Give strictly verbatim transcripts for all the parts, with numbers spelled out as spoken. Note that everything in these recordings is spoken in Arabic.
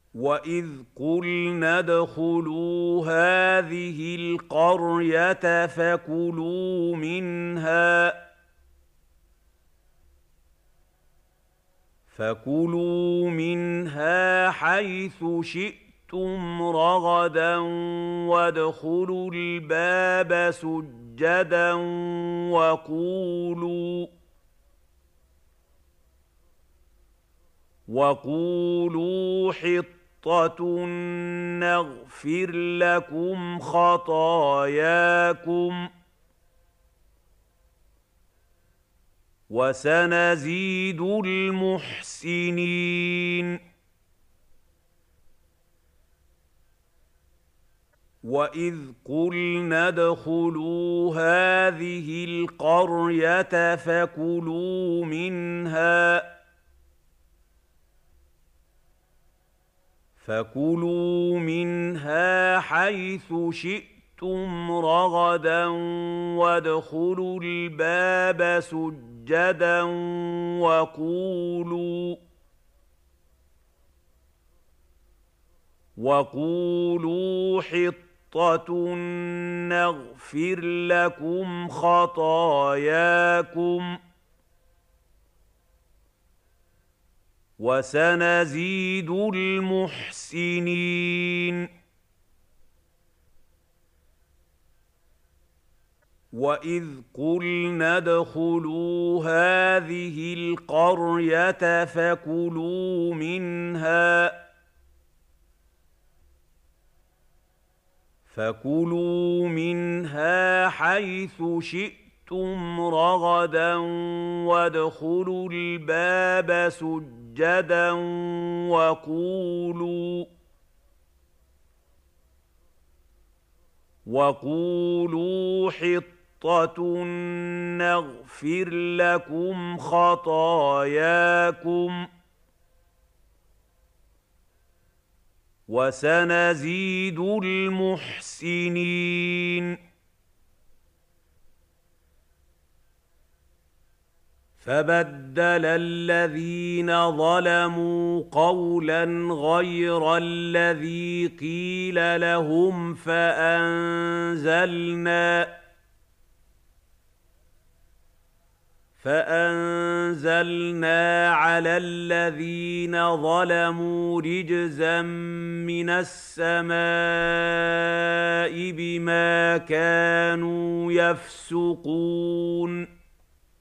وَإِذْ قُلْنَا ادْخُلُوا هَٰذِهِ الْقَرْيَةَ فَكُلُوا مِنْهَا فَكُلُوا مِنْهَا حَيْثُ شِئْتُمْ رَغَدًا وَادْخُلُوا الْبَابَ سُجَّدًا وَقُولُوا وَقُولُوا حِطَّةٌ نَّغْفِرْ لَكُمْ خَطَايَاكُمْ وَسَنَزِيدُ الْمُحْسِنِينَ وَإِذْ قُلْنَا ادْخُلُوا هَٰذِهِ الْقَرْيَةَ فَكُلُوا مِنْهَا فَكُلُوا مِنْهَا حَيْثُ شِئْتُمْ رَغَدًا وَادْخُلُوا الْبَابَ سُجَّدًا وَقُولُوا وَقُولُوا حِطَّةٌ نَّغْفِرْ لَكُمْ خَطَايَاكُمْ وَسَنَزِيدُ الْمُحْسِنِينَ وَإِذْ قُلْنَا ادْخُلُوا هَٰذِهِ الْقَرْيَةَ فَكُلُوا مِنْهَا فَكُلُوا مِنْهَا حَيْثُ شِئْتُمْ رَغَدًا وَادْخُلُوا الْبَابَ سُجَّدًا وَقُولُوا وَقُولُوا حِطَّةٌ نَّغْفِرْ لَكُمْ خَطَايَاكُمْ وَسَنَزِيدُ الْمُحْسِنِينَ فَبَدَّلَ الَّذِينَ ظَلَمُوا قَوْلًا غَيْرَ الَّذِي قِيلَ لَهُمْ فَأَنزَلْنَا فَأَنزَلْنَا عَلَى الَّذِينَ ظَلَمُوا رِجْزًا مِّنَ السَّمَاءِ بِمَا كَانُوا يَفْسُقُونَ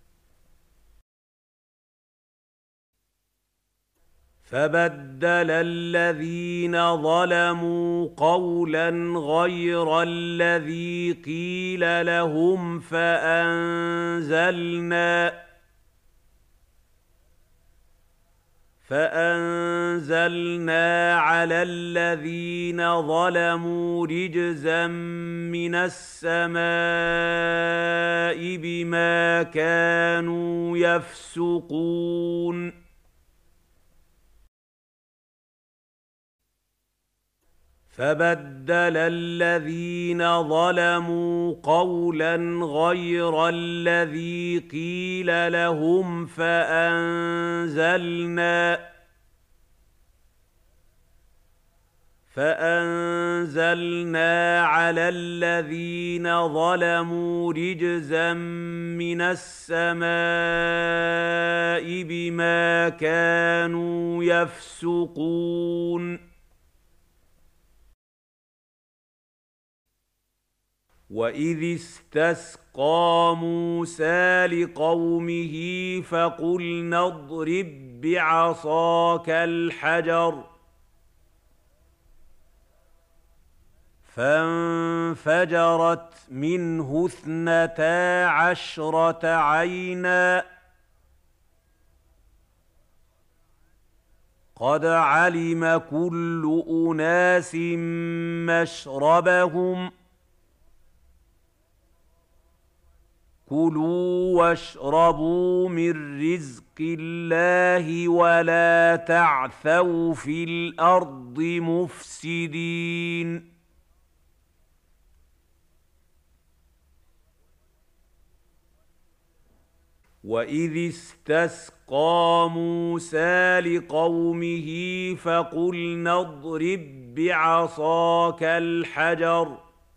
فَبَدَّلَ الَّذِينَ ظَلَمُوا قَوْلًا غَيْرَ الَّذِي قِيلَ لَهُمْ فَأَنزَلْنَا فَأَنزَلْنَا عَلَى الَّذِينَ ظَلَمُوا رِجْزًا مِّنَ السَّمَاءِ بِمَا كَانُوا يَفْسُقُونَ فَبَدَّلَ الَّذِينَ ظَلَمُوا قَوْلًا غَيْرَ الَّذِي قِيلَ لَهُمْ فَأَنزَلْنَا فَأَنزَلْنَا عَلَى الَّذِينَ ظَلَمُوا رِجْزًا مِّنَ السَّمَاءِ بِمَا كَانُوا يَفْسُقُونَ وَإِذِ اسْتَسْقَىٰ مُوسَىٰ لِقَوْمِهِ فَقُلْنَا اضْرِب بِّعَصَاكَ الْحَجَرَ فَانفَجَرَتْ مِنْهُ اثْنَتَا عَشْرَةَ عَيْنًا ۖ قَدْ عَلِمَ كُلُّ أُنَاسٍ مَّشْرَبَهُمْ ۖ كُلُوا وَاشْرَبُوا مِن رِّزْقِ اللَّهِ وَلَا تَعْثَوْا فِي الْأَرْضِ مُفْسِدِينَ وإذ استسقى موسى لقومه فقلنا اضرب بعصاك الحجر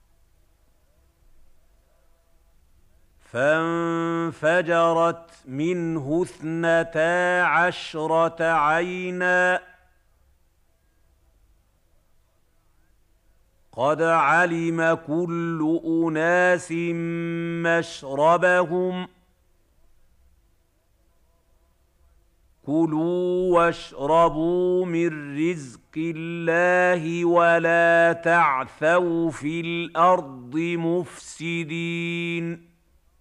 فانفجرت منه اثنتا عشرة عينا قد علم كل أناس مشربهم كلوا واشربوا من رزق الله ولا تعثوا في الأرض مفسدين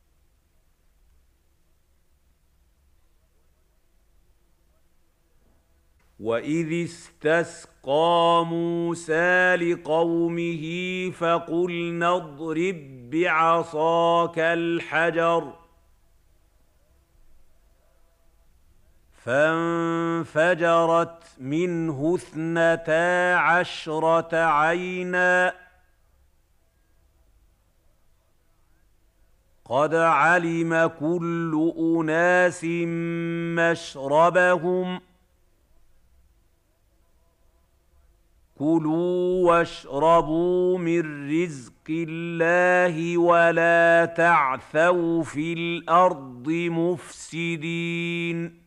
وإذ استسقى موسى لقومه فقلنا اضرب بعصاك الحجر فانفجرت منه اثنتا عشرة عينا قد علم كل أناس مشربهم كلوا واشربوا من رزق الله ولا تعثوا في الأرض مفسدين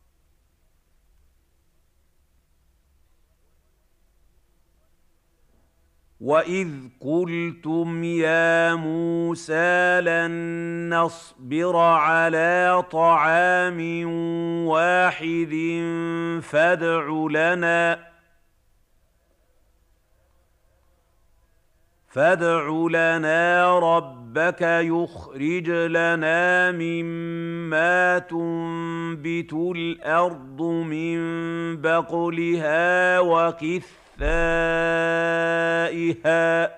وإذ قلتم يا موسى لن نصبر على طعام واحد فادع لنا فادع لنا ربك يخرج لنا مما تنبت الأرض من بقلها وقثائها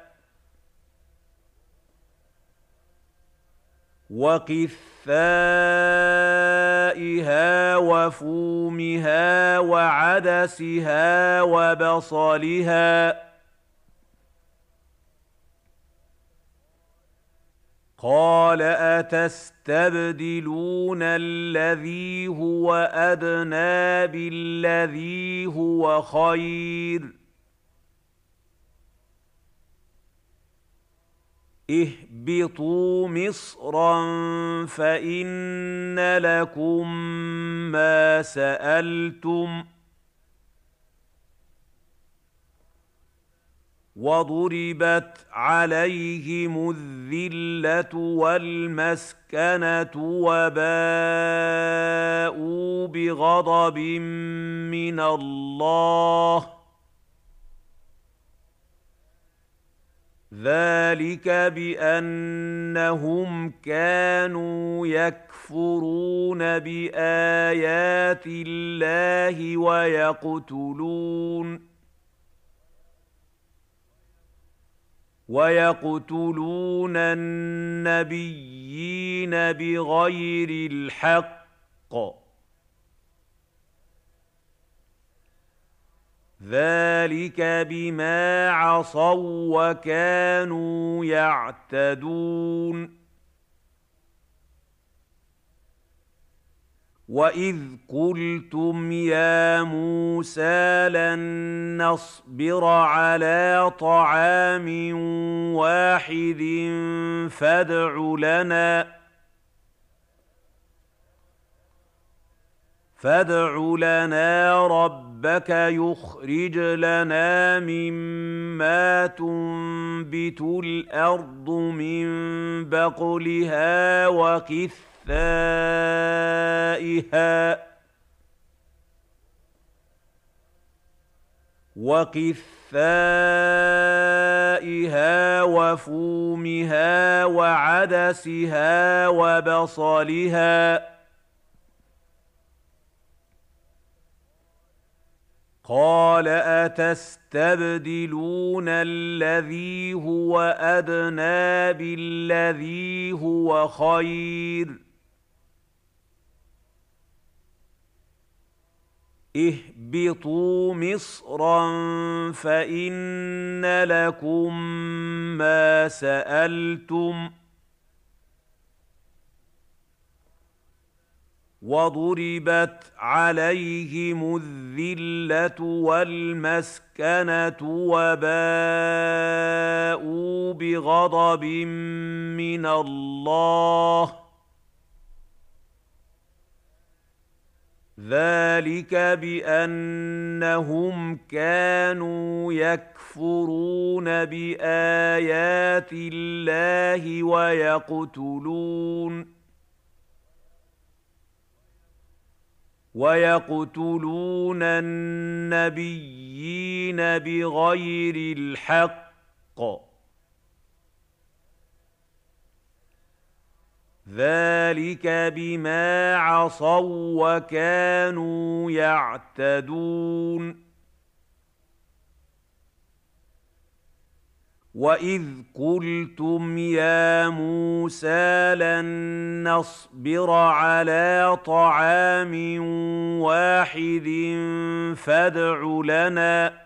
وقثائها وفومها وعدسها وبصلها قال أتستبدلون الذي هو أدنى بالذي هو خير اهبطوا مصرا فإن لكم ما سألتم وضربت عليهم الذلة والمسكنة وباءوا بغضب من الله ذلك بأنهم كانوا يكفرون بآيات الله ويقتلون ويقتلون النبيين بغير الحق ذلك بما عصوا وكانوا يعتدون وإذ قلتم يا موسى لن نصبر على طعام واحد فادع لنا فادع لنا ربك يخرج لنا مما تنبت الأرض من بقلها وقثائها وقثائها وفومها وعدسها وبصلها قال أتستبدلون الذي هو أدنى بالذي هو خير اهبطوا مصرا فإن لكم ما سألتم وضربت عليهم الذلة والمسكنة وباءوا بغضب من الله ذلك بأنهم كانوا يكفرون بآيات الله ويقتلون ويقتلون النبيين بغير الحق ذلك بما عصوا وكانوا يعتدون وَإِذْ قُلْتُمْ يَا مُوسَىٰ لَن نَّصْبِرَ عَلَىٰ طَعَامٍ وَاحِدٍ فَادْعُ لَنَا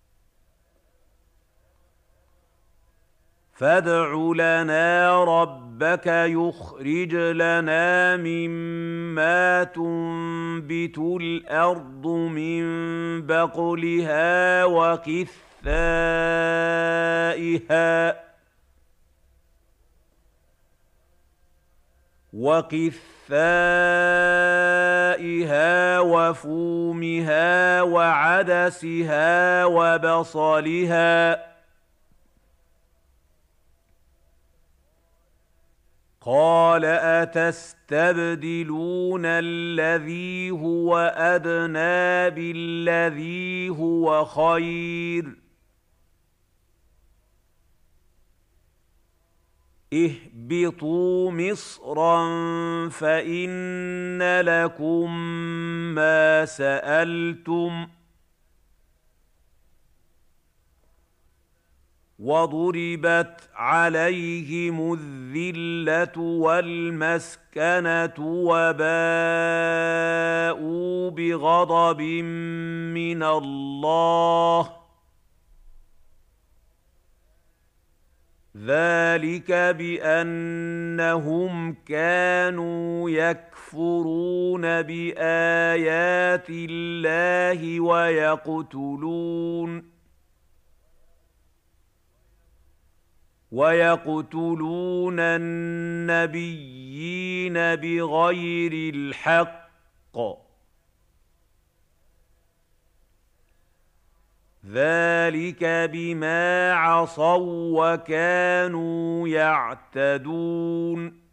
فادع لنا ربك يخرج لنا مما تنبت الأرض من بقلها وقثائها وقثائها وفومها وعدسها وبصلها قال أتستبدلون الذي هو أدنى بالذي هو خير اهبطوا مصرا فإن لكم ما سألتم وضربت عليهم الذلة والمسكنة وباءوا بغضب من الله ذلك بأنهم كانوا يكفرون بآيات الله ويقتلون ويقتلون النبيين بغير الحق ذلك بما عصوا وكانوا يعتدون